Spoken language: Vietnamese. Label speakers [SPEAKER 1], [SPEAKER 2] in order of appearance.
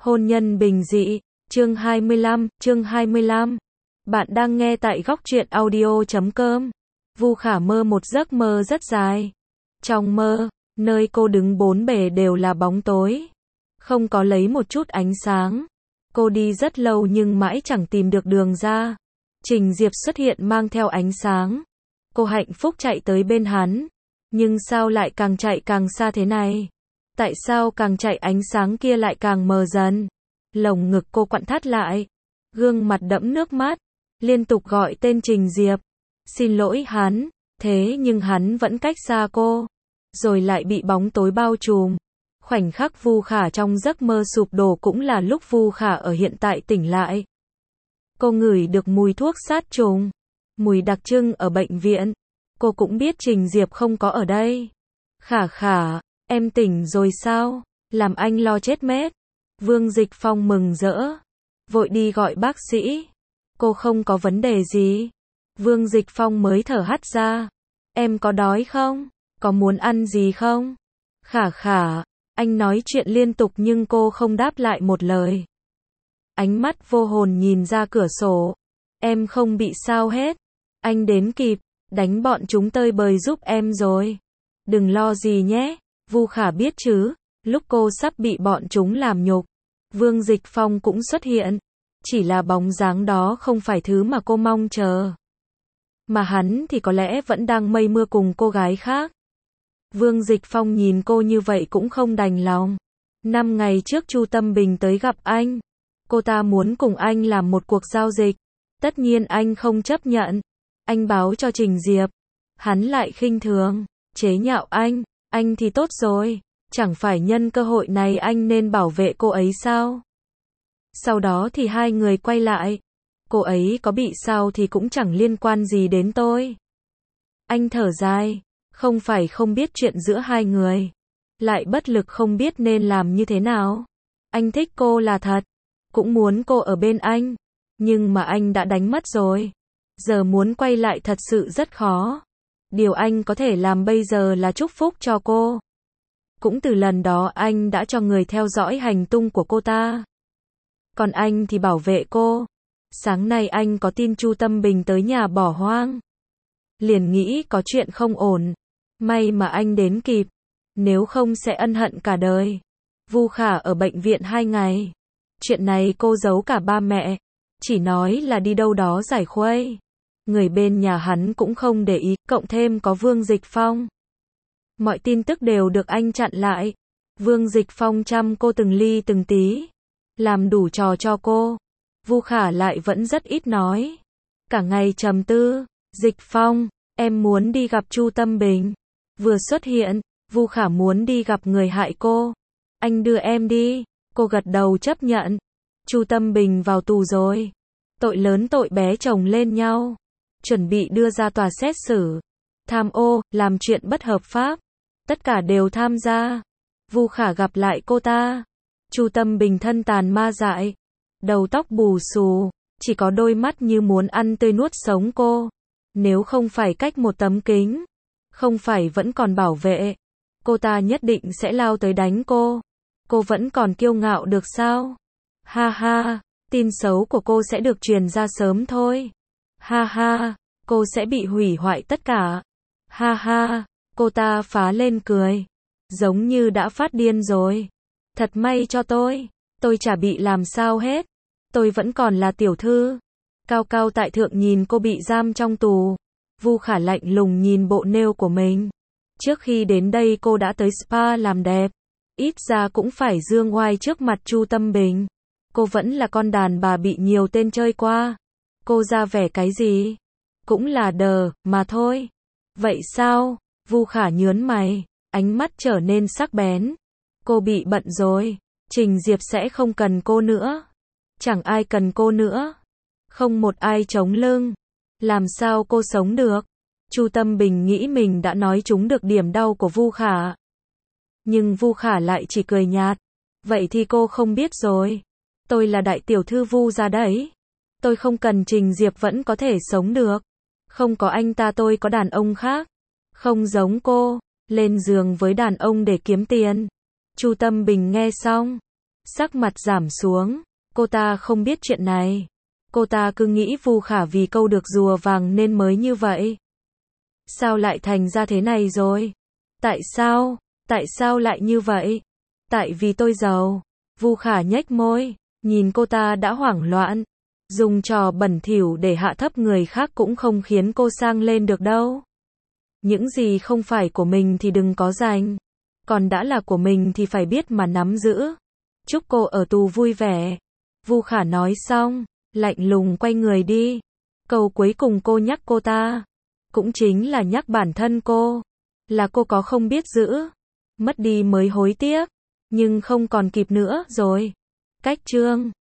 [SPEAKER 1] Hôn nhân bình dị, chương 25. Bạn đang nghe tại góc truyện audio.com. Vu Khả mơ một giấc mơ rất dài. Trong mơ, nơi cô đứng bốn bề đều là bóng tối, không có lấy một chút ánh sáng. Cô đi rất lâu nhưng mãi chẳng tìm được đường ra. Trình Diệp xuất hiện mang theo ánh sáng. Cô hạnh phúc chạy tới bên hắn. Nhưng sao lại càng chạy càng xa thế này? Tại sao càng chạy ánh sáng kia lại càng mờ dần? Lồng ngực cô quặn thắt lại, gương mặt đẫm nước mắt, liên tục gọi tên Trình Diệp. Xin lỗi hắn, thế nhưng hắn vẫn cách xa cô, rồi lại bị bóng tối bao trùm. Khoảnh khắc Vu Khả trong giấc mơ sụp đổ cũng là lúc Vu Khả ở hiện tại tỉnh lại. Cô ngửi được mùi thuốc sát trùng, mùi đặc trưng ở bệnh viện. Cô cũng biết Trình Diệp không có ở đây. Khả, em tỉnh rồi sao? Làm anh lo chết mét. Vương Dịch Phong mừng rỡ, vội đi gọi bác sĩ. Cô không có vấn đề gì. Vương Dịch Phong mới thở hắt ra. Em có đói không? Có muốn ăn gì không? Khả, anh nói chuyện liên tục nhưng cô không đáp lại một lời. Ánh mắt vô hồn nhìn ra cửa sổ. Em không bị sao hết. Anh đến kịp, đánh bọn chúng tơi bời giúp em rồi. Đừng lo gì nhé. Vu Khả biết chứ, lúc cô sắp bị bọn chúng làm nhục, Vương Dịch Phong cũng xuất hiện. Chỉ là bóng dáng đó không phải thứ mà cô mong chờ. Mà hắn thì có lẽ vẫn đang mây mưa cùng cô gái khác. Vương Dịch Phong nhìn cô như vậy cũng không đành lòng. 5 ngày trước Chu Tâm Bình tới gặp anh. Cô ta muốn cùng anh làm một cuộc giao dịch. Tất nhiên anh không chấp nhận. Anh báo cho Trình Diệp. Hắn lại khinh thường, chế nhạo anh thì tốt rồi. Chẳng phải nhân cơ hội này anh nên bảo vệ cô ấy sao? Sau đó thì hai người quay lại. Cô ấy có bị sao thì cũng chẳng liên quan gì đến tôi. Anh thở dài, không phải không biết chuyện giữa hai người, lại bất lực không biết nên làm như thế nào. Anh thích cô là thật, cũng muốn cô ở bên anh, nhưng mà anh đã đánh mất rồi. Giờ muốn quay lại thật sự rất khó. Điều anh có thể làm bây giờ là chúc phúc cho cô. Cũng từ lần đó anh đã cho người theo dõi hành tung của cô ta. Còn anh thì bảo vệ cô. Sáng nay anh có tin Chu Tâm Bình tới nhà bỏ hoang. Liền nghĩ có chuyện không ổn. May mà anh đến kịp. Nếu không sẽ ân hận cả đời. Vu Khả ở bệnh viện 2 ngày. Chuyện này cô giấu cả ba mẹ. Chỉ nói là đi đâu đó giải khuây. Người bên nhà hắn cũng không để ý. Cộng thêm có Vương Dịch Phong. Mọi tin tức đều được anh chặn lại. Vương Dịch Phong chăm cô từng ly từng tí. Làm đủ trò cho cô. Vu Khả lại vẫn rất ít nói. Cả ngày trầm tư. Dịch Phong, em muốn đi gặp Chu Tâm Bình. Vừa xuất hiện, Vu Khả muốn đi gặp người hại cô. Anh đưa em đi. Cô gật đầu chấp nhận. Chu Tâm Bình vào tù rồi. Tội lớn tội bé chồng lên nhau. Chuẩn bị đưa ra tòa xét xử. Tham ô, làm chuyện bất hợp pháp. Tất cả đều tham gia. Vu Khả gặp lại cô ta. Chu Tâm Bình thân tàn ma dại. Đầu tóc bù xù. Chỉ có đôi mắt như muốn ăn tươi nuốt sống cô. Nếu không phải cách một tấm kính. Không phải vẫn còn bảo vệ. Cô ta nhất định sẽ lao tới đánh cô. Cô vẫn còn kiêu ngạo được sao? Ha, tin xấu của cô sẽ được truyền ra sớm thôi. Ha, cô sẽ bị hủy hoại tất cả. Ha, cô ta phá lên cười. Giống như đã phát điên rồi. Thật may cho tôi chả bị làm sao hết. Tôi vẫn còn là tiểu thư. Cao tại thượng nhìn cô bị giam trong tù. Vu Khả lạnh lùng nhìn bộ nail của mình. Trước khi đến đây cô đã tới spa làm đẹp. Ít ra cũng phải dương oai trước mặt Chu Tâm Bình. Cô vẫn là con đàn bà bị nhiều tên chơi qua. Cô ra vẻ cái gì? Cũng là đờ, mà thôi. Vậy sao? Vu Khả nhướng mày, ánh mắt trở nên sắc bén. Cô bị bận rồi. Trình Diệp sẽ không cần cô nữa. Chẳng ai cần cô nữa. Không một ai chống lưng. Làm sao cô sống được? Chu Tâm Bình nghĩ mình đã nói trúng được điểm đau của Vu Khả. Nhưng Vu Khả lại chỉ cười nhạt. Vậy thì cô không biết rồi. Tôi là đại tiểu thư Vu gia đấy. Tôi không cần Trình Diệp vẫn có thể sống được. Không có anh ta tôi có đàn ông khác. Không giống cô, lên giường với đàn ông để kiếm tiền. Chu Tâm Bình nghe xong, Sắc mặt giảm xuống, cô ta không biết chuyện này. Cô ta cứ nghĩ Vu Khả vì câu được rùa vàng nên mới như vậy. Sao lại thành ra thế này rồi? Tại sao? Tại sao lại như vậy? Tại vì tôi giàu. Vu Khả nhếch môi, nhìn cô ta đã hoảng loạn. Dùng trò bẩn thỉu để hạ thấp người khác cũng không khiến cô sang lên được đâu. Những gì không phải của mình thì đừng có giành. Còn đã là của mình thì phải biết mà nắm giữ. Chúc cô ở tù vui vẻ. Vu Khả nói xong, lạnh lùng quay người đi. Câu cuối cùng cô nhắc cô ta, cũng chính là nhắc bản thân cô, là cô có không biết giữ. Mất đi mới hối tiếc, nhưng không còn kịp nữa rồi. Cách chương